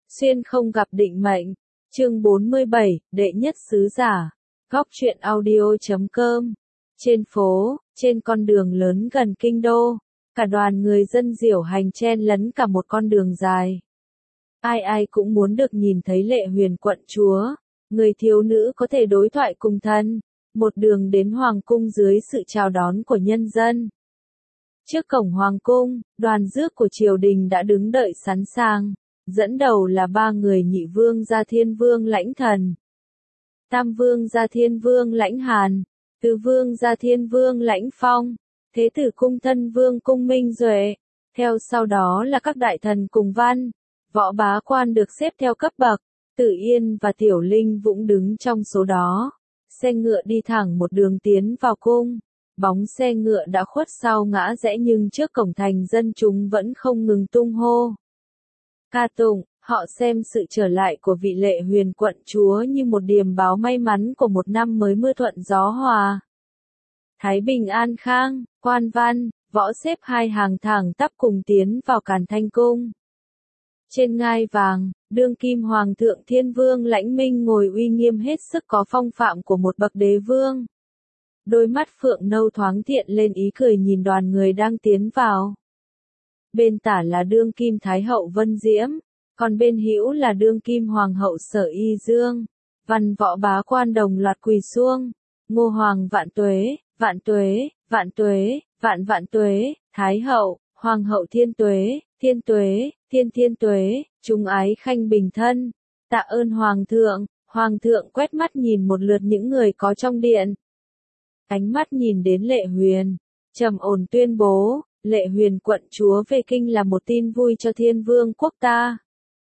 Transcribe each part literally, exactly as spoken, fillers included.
Xuyên không gặp định mệnh. Chương bốn mươi bảy, đệ nhất sứ giả. Góc truyện audio chấm com. Trên phố, trên con đường lớn gần kinh đô, cả đoàn người dân diễu hành chen lấn cả một con đường dài. Ai ai cũng muốn được nhìn thấy Lệ Huyền quận chúa, người thiếu nữ có thể đối thoại cùng thần, một đường đến hoàng cung dưới sự chào đón của nhân dân. Trước cổng hoàng cung, đoàn rước của triều đình đã đứng đợi sẵn sàng, dẫn đầu là ba người Nhị Vương Gia Thiên Vương Lãnh Thần, Tam Vương Gia Thiên Vương Lãnh Hàn, Tứ Vương Gia Thiên Vương Lãnh Phong, Thế tử Cung Thân Vương Cung Minh Duệ. Theo sau đó là các đại thần cùng văn, võ bá quan được xếp theo cấp bậc, Tử Yên và Tiểu Linh cũng đứng trong số đó. Xe ngựa đi thẳng một đường tiến vào cung, bóng xe ngựa đã khuất sau ngã rẽ nhưng trước cổng thành dân chúng vẫn không ngừng tung hô. Ca tụng, họ xem sự trở lại của vị Lệ Huyền quận chúa như một điềm báo may mắn của một năm mới mưa thuận gió hòa. Thái bình an khang, quan văn, võ xếp hai hàng thẳng tắp cùng tiến vào Càn Thanh cung. Trên ngai vàng, đương kim hoàng thượng Thiên Vương Lãnh Minh ngồi uy nghiêm hết sức có phong phạm của một bậc đế vương. Đôi mắt phượng nâu thoáng thiện lên ý cười nhìn đoàn người đang tiến vào. Bên tả là đương kim thái hậu Vân Diễm, còn bên hữu là đương kim hoàng hậu Sở Y Dương. Văn võ bá quan đồng loạt quỳ xuống. Ngô hoàng vạn tuế, vạn tuế, vạn tuế, vạn vạn tuế, thái hậu, hoàng hậu thiên tuế, thiên tuế, thiên thiên tuế, chúng ái khanh bình thân. Tạ ơn hoàng thượng. Hoàng thượng quét mắt nhìn một lượt những người có trong điện. Ánh mắt nhìn đến Lệ Huyền, trầm ổn tuyên bố, Lệ Huyền quận chúa về kinh là một tin vui cho thiên vương quốc ta.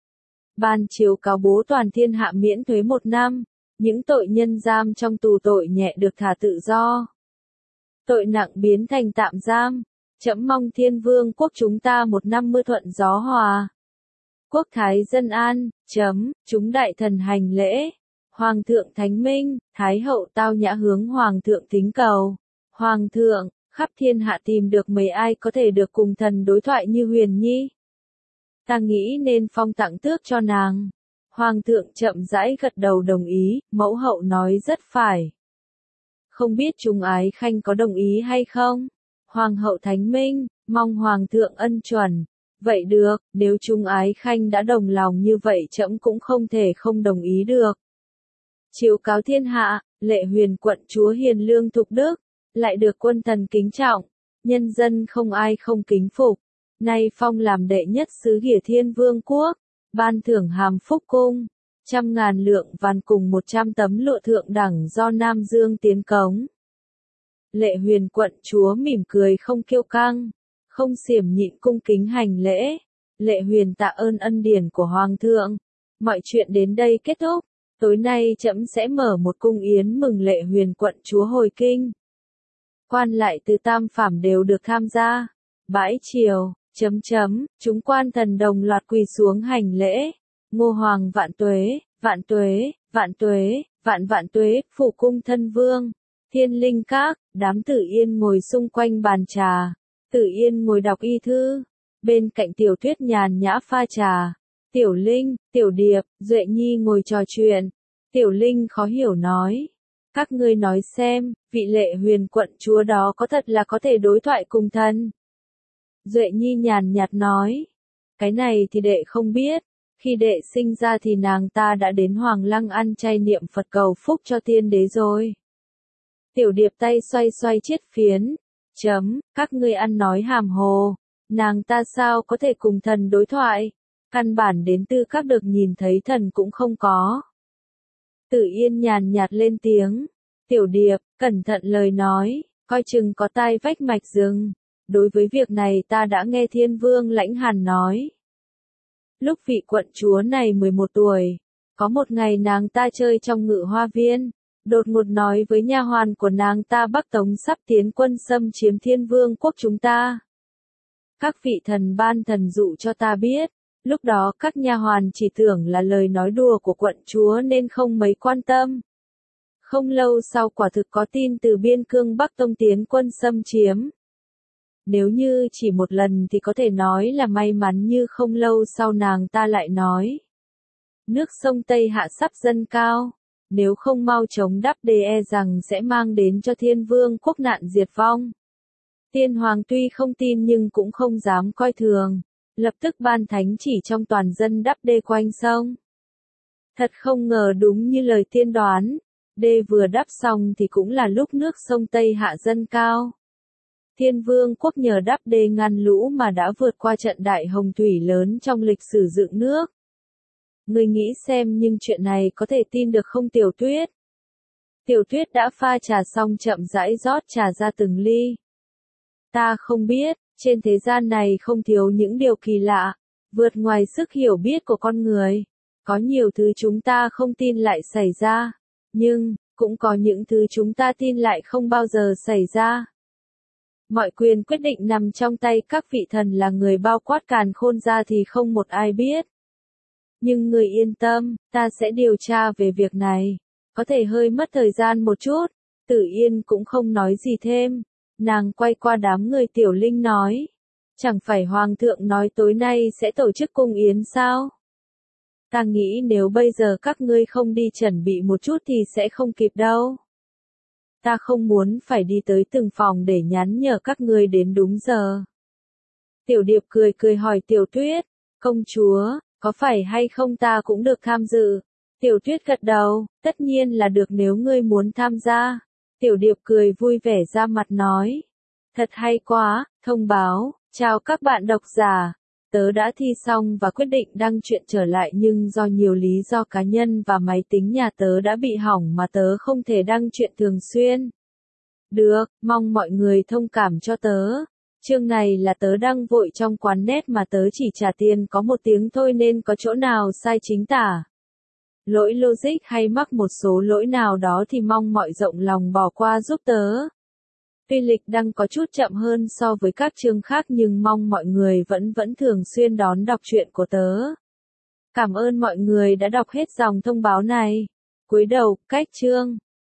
Ban chiếu cáo bố toàn thiên hạ miễn thuế một năm, những tội nhân giam trong tù tội nhẹ được thả tự do. Tội nặng biến thành tạm giam, trẫm mong thiên vương quốc chúng ta một năm mưa thuận gió hòa. Quốc thái dân an, chấm, chúng đại thần hành lễ. Hoàng thượng thánh minh, thái hậu tao nhã hướng hoàng thượng thính cầu. Hoàng thượng, khắp thiên hạ tìm được mấy ai có thể được cùng thần đối thoại như Huyền Nhi. Ta nghĩ nên phong tặng tước cho nàng. Hoàng thượng chậm rãi gật đầu đồng ý, mẫu hậu nói rất phải. Không biết chúng ái khanh có đồng ý hay không? Hoàng hậu thánh minh, mong hoàng thượng ân chuẩn. Vậy được, nếu chúng ái khanh đã đồng lòng như vậy trẫm cũng không thể không đồng ý được. Chiếu cáo thiên hạ, Lệ Huyền quận chúa hiền lương thục đức, lại được quân thần kính trọng, nhân dân không ai không kính phục. Nay phong làm đệ nhất sứ Ghìa Thiên Vương quốc, ban thưởng hàm phúc cung, trăm ngàn lượng vàn cùng một trăm tấm lụa thượng đẳng do Nam Dương tiến cống. Lệ Huyền quận chúa mỉm cười không kiêu căng, không xiểm nhịn cung kính hành lễ. Lệ Huyền tạ ơn ân điển của hoàng thượng. Mọi chuyện đến đây kết thúc. Tối nay trẫm sẽ mở một cung yến mừng Lệ Huyền quận chúa hồi kinh. Quan lại từ tam phẩm đều được tham gia. Bãi triều, chấm chấm, chúng quan thần đồng loạt quỳ xuống hành lễ. Ngô hoàng vạn tuế, vạn tuế, vạn tuế, vạn vạn tuế, phủ cung thân vương. Thiên linh các, đám Tử Yên ngồi xung quanh bàn trà. Tử Yên ngồi đọc y thư. Bên cạnh Tiểu Tuyết nhàn nhã pha trà. Tiểu Linh, Tiểu Điệp, Duệ Nhi ngồi trò chuyện. Tiểu Linh khó hiểu nói. Các ngươi nói xem, vị Lệ Huyền quận chúa đó có thật là có thể đối thoại cùng thần? Duệ Nhi nhàn nhạt nói. Cái này thì đệ không biết. Khi đệ sinh ra thì nàng ta đã đến Hoàng Lăng ăn chay niệm Phật cầu phúc cho tiên đế rồi. Tiểu Điệp tay xoay xoay chiết phiến. Chấm, các ngươi ăn nói hàm hồ. Nàng ta sao có thể cùng thần đối thoại? Căn bản đến tư các được nhìn thấy thần cũng không có. Tử Yên nhàn nhạt lên tiếng. Tiểu Điệp, cẩn thận lời nói, coi chừng có tai vách mạch rừng. Đối với việc này ta đã nghe Thiên Vương Lãnh Hàn nói. Lúc vị quận chúa này mười một tuổi, có một ngày nàng ta chơi trong ngự hoa viên, đột ngột nói với nha hoàn của nàng ta Bắc Tống sắp tiến quân xâm chiếm Thiên Vương quốc chúng ta. Các vị thần ban thần dụ cho ta biết. Lúc đó các nha hoàn chỉ tưởng là lời nói đùa của quận chúa nên không mấy quan tâm. Không lâu sau quả thực có tin từ biên cương Bắc Tông tiến quân xâm chiếm. Nếu như chỉ một lần thì có thể nói là may mắn, như không lâu sau nàng ta lại nói. Nước sông Tây Hạ sắp dâng cao. Nếu không mau chống đắp đê e rằng sẽ mang đến cho Thiên Vương quốc nạn diệt vong. Tiên Hoàng tuy không tin nhưng cũng không dám coi thường. Lập tức ban thánh chỉ trong toàn dân đắp đê quanh sông. Thật không ngờ đúng như lời tiên đoán. Đê vừa đắp xong thì cũng là lúc nước sông Tây Hạ dâng cao. Thiên Vương quốc nhờ đắp đê ngăn lũ mà đã vượt qua trận đại hồng thủy lớn trong lịch sử dựng nước. Người nghĩ xem nhưng chuyện này có thể tin được không Tiểu Tuyết? Tiểu Tuyết đã pha trà xong chậm rãi rót trà ra từng ly. Ta không biết, trên thế gian này không thiếu những điều kỳ lạ, vượt ngoài sức hiểu biết của con người. Có nhiều thứ chúng ta không tin lại xảy ra, nhưng, cũng có những thứ chúng ta tin lại không bao giờ xảy ra. Mọi quyền quyết định nằm trong tay các vị thần là người bao quát càn khôn ra thì không một ai biết. Nhưng người yên tâm, ta sẽ điều tra về việc này. Có thể hơi mất thời gian một chút. Tử Yên cũng không nói gì thêm. Nàng quay qua đám người Tiểu Linh nói. Chẳng phải Hoàng thượng nói tối nay sẽ tổ chức cung yến sao? Ta nghĩ nếu bây giờ các ngươi không đi chuẩn bị một chút thì sẽ không kịp đâu. Ta không muốn phải đi tới từng phòng để nhắn nhở các ngươi đến đúng giờ. Tiểu Điệp cười cười hỏi Tiểu Tuyết. Công chúa, có phải hay không ta cũng được tham dự? Tiểu Tuyết gật đầu, tất nhiên là được nếu ngươi muốn tham gia. Tiểu Điệp cười vui vẻ ra mặt nói. Thật hay quá, thông báo, chào các bạn độc giả. Tớ đã thi xong và quyết định đăng truyện trở lại nhưng do nhiều lý do cá nhân và máy tính nhà tớ đã bị hỏng mà tớ không thể đăng truyện thường xuyên. Được, mong mọi người thông cảm cho tớ. Chương này là tớ đăng vội trong quán net mà tớ chỉ trả tiền có một tiếng thôi nên có chỗ nào sai chính tả. Lỗi logic hay mắc một số lỗi nào đó thì mong mọi rộng lòng bỏ qua giúp tớ. Tuy lịch đăng có chút chậm hơn so với các chương khác nhưng mong mọi người vẫn vẫn thường xuyên đón đọc truyện của tớ. Cảm ơn mọi người đã đọc hết dòng thông báo này. Cuối đầu, cách chương.